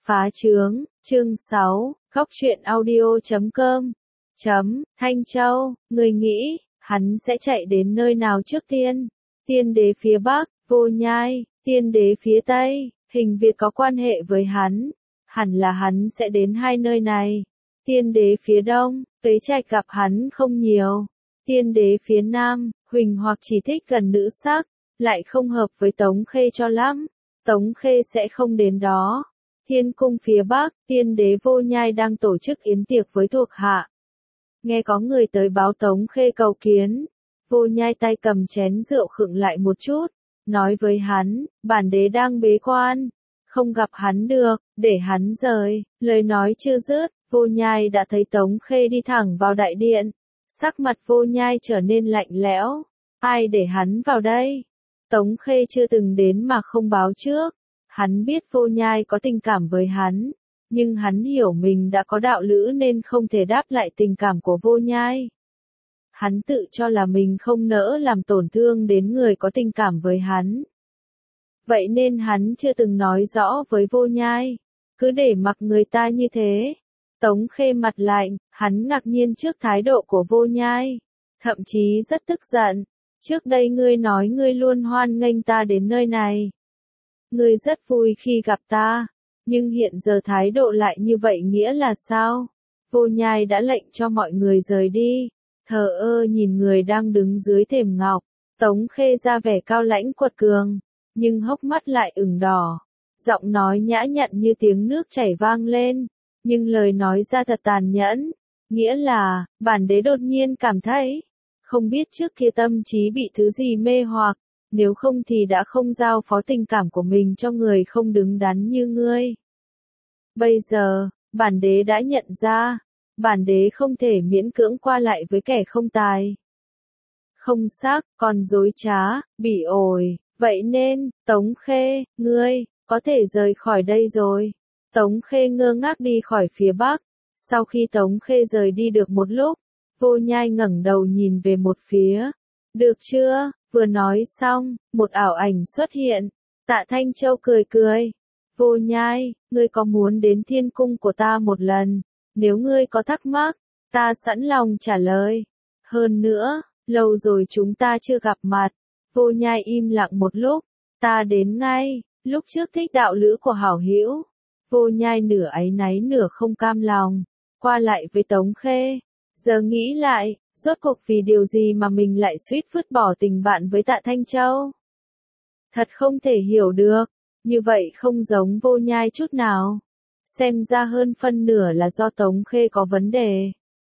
Phá trướng, chương 6, Góc truyện audio.com. Thanh Châu, người nghĩ, hắn sẽ chạy đến nơi nào trước tiên? Tiên đế phía Bắc, Vô Nhai, tiên đế phía Tây, Hình Việt có quan hệ với hắn. Hẳn là hắn sẽ đến hai nơi này. Tiên đế phía Đông, Tuế Trạch gặp hắn không nhiều. Tiên đế phía Nam, Huỳnh hoặc chỉ thích gần nữ sắc, lại không hợp với Tống Khê cho lắm. Tống Khê sẽ không đến đó. Thiên cung phía Bắc, tiên đế Vô Nhai đang tổ chức yến tiệc với thuộc hạ. Nghe có người tới báo Tống Khê cầu kiến. Vô Nhai tay cầm chén rượu khựng lại một chút, nói với hắn, bản đế đang bế quan, không gặp hắn được, để hắn rời. Lời nói chưa dứt, Vô Nhai đã thấy Tống Khê đi thẳng vào đại điện. Sắc mặt Vô Nhai trở nên lạnh lẽo. Ai để hắn vào đây? Tống Khê chưa từng đến mà không báo trước. Hắn biết Vô Nhai có tình cảm với hắn, nhưng hắn hiểu mình đã có đạo lữ nên không thể đáp lại tình cảm của Vô Nhai. Hắn tự cho là mình không nỡ làm tổn thương đến người có tình cảm với hắn. Vậy nên hắn chưa từng nói rõ với Vô Nhai, cứ để mặc người ta như thế. Tống Khê mặt lạnh, hắn ngạc nhiên trước thái độ của Vô Nhai, thậm chí rất tức giận. Trước đây ngươi nói ngươi luôn hoan nghênh ta đến nơi này. Ngươi rất vui khi gặp ta, nhưng hiện giờ thái độ lại như vậy nghĩa là sao? Vô Nhai đã lệnh cho mọi người rời đi, thờ ơ nhìn người đang đứng dưới thềm ngọc. Tống Khê ra vẻ cao lãnh quật cường, nhưng hốc mắt lại ửng đỏ. Giọng nói nhã nhặn như tiếng nước chảy vang lên, nhưng lời nói ra thật tàn nhẫn. Nghĩa là, bản đế đột nhiên cảm thấy, không biết trước kia tâm trí bị thứ gì mê hoặc. Nếu không thì đã không giao phó tình cảm của mình cho người không đứng đắn như ngươi. Bây giờ, bản đế đã nhận ra, bản đế không thể miễn cưỡng qua lại với kẻ không tài. Không xác, còn dối trá, bỉ ổi, vậy nên, Tống Khê, ngươi, có thể rời khỏi đây rồi. Tống Khê ngơ ngác đi khỏi phía Bắc. Sau khi Tống Khê rời đi được một lúc, Vô Nhai ngẩng đầu nhìn về một phía. Được chưa? Vừa nói xong, một ảo ảnh xuất hiện. Tạ Thanh Châu cười cười. Vô Nhai, ngươi có muốn đến thiên cung của ta một lần? Nếu ngươi có thắc mắc, ta sẵn lòng trả lời. Hơn nữa, lâu rồi chúng ta chưa gặp mặt. Vô Nhai im lặng một lúc. Ta đến ngay. Lúc trước thích đạo lữ của hảo hữu. Vô Nhai nửa áy náy nửa không cam lòng. Qua lại với Tống Khê. Giờ nghĩ lại, rốt cuộc vì điều gì mà mình lại suýt vứt bỏ tình bạn với Tạ Thanh Châu? Thật không thể hiểu được, như vậy không giống Vô Nhai chút nào. Xem ra hơn phân nửa là do Tống Khê có vấn đề.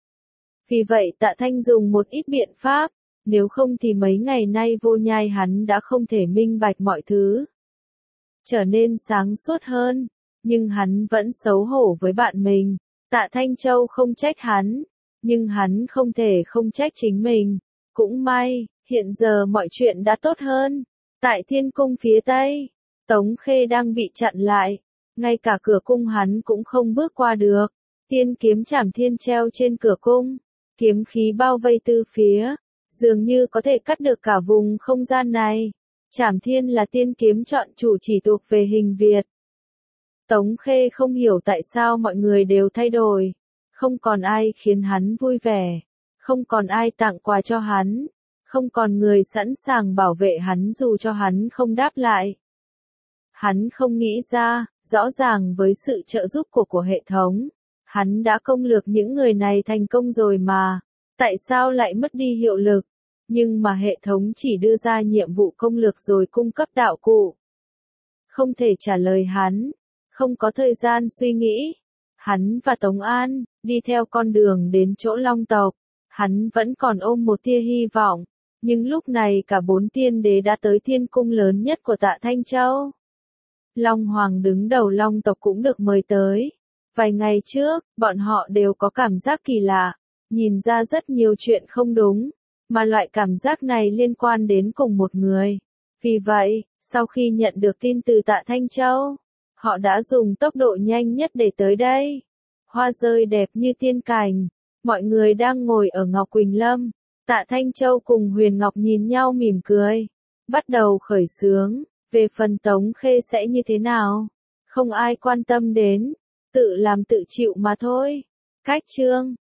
Vì vậy Tạ Thanh dùng một ít biện pháp, nếu không thì mấy ngày nay Vô Nhai hắn đã không thể minh bạch mọi thứ. Trở nên sáng suốt hơn, nhưng hắn vẫn xấu hổ với bạn mình. Tạ Thanh Châu không trách hắn. Nhưng hắn không thể không trách chính mình. Cũng may, hiện giờ mọi chuyện đã tốt hơn. Tại thiên cung phía Tây, Tống Khê đang bị chặn lại. Ngay cả cửa cung hắn cũng không bước qua được. Tiên kiếm Trảm Thiên treo trên cửa cung. Kiếm khí bao vây tư phía. Dường như có thể cắt được cả vùng không gian này. Trảm Thiên là tiên kiếm chọn chủ chỉ thuộc về Hình Việt. Tống Khê không hiểu tại sao mọi người đều thay đổi. Không còn ai khiến hắn vui vẻ, không còn ai tặng quà cho hắn, không còn người sẵn sàng bảo vệ hắn dù cho hắn không đáp lại. Hắn không nghĩ ra, rõ ràng với sự trợ giúp của hệ thống, hắn đã công lược những người này thành công rồi mà, tại sao lại mất đi hiệu lực? Nhưng mà hệ thống chỉ đưa ra nhiệm vụ công lược rồi cung cấp đạo cụ. Không thể trả lời hắn, không có thời gian suy nghĩ. Hắn và Tống An, đi theo con đường đến chỗ Long tộc. Hắn vẫn còn ôm một tia hy vọng. Nhưng lúc này cả 4 tiên đế đã tới thiên cung lớn nhất của Tạ Thanh Châu. Long Hoàng đứng đầu Long tộc cũng được mời tới. Vài ngày trước, bọn họ đều có cảm giác kỳ lạ. Nhìn ra rất nhiều chuyện không đúng. Mà loại cảm giác này liên quan đến cùng một người. Vì vậy, sau khi nhận được tin từ Tạ Thanh Châu, họ đã dùng tốc độ nhanh nhất để tới đây. Hoa rơi đẹp như tiên cảnh. Mọi người đang ngồi ở Ngọc Quỳnh Lâm. Tạ Thanh Châu cùng Huyền Ngọc nhìn nhau mỉm cười. Bắt đầu khởi xướng. Về phần Tống Khê sẽ như thế nào? không ai quan tâm đến, tự làm tự chịu mà thôi. Cách chương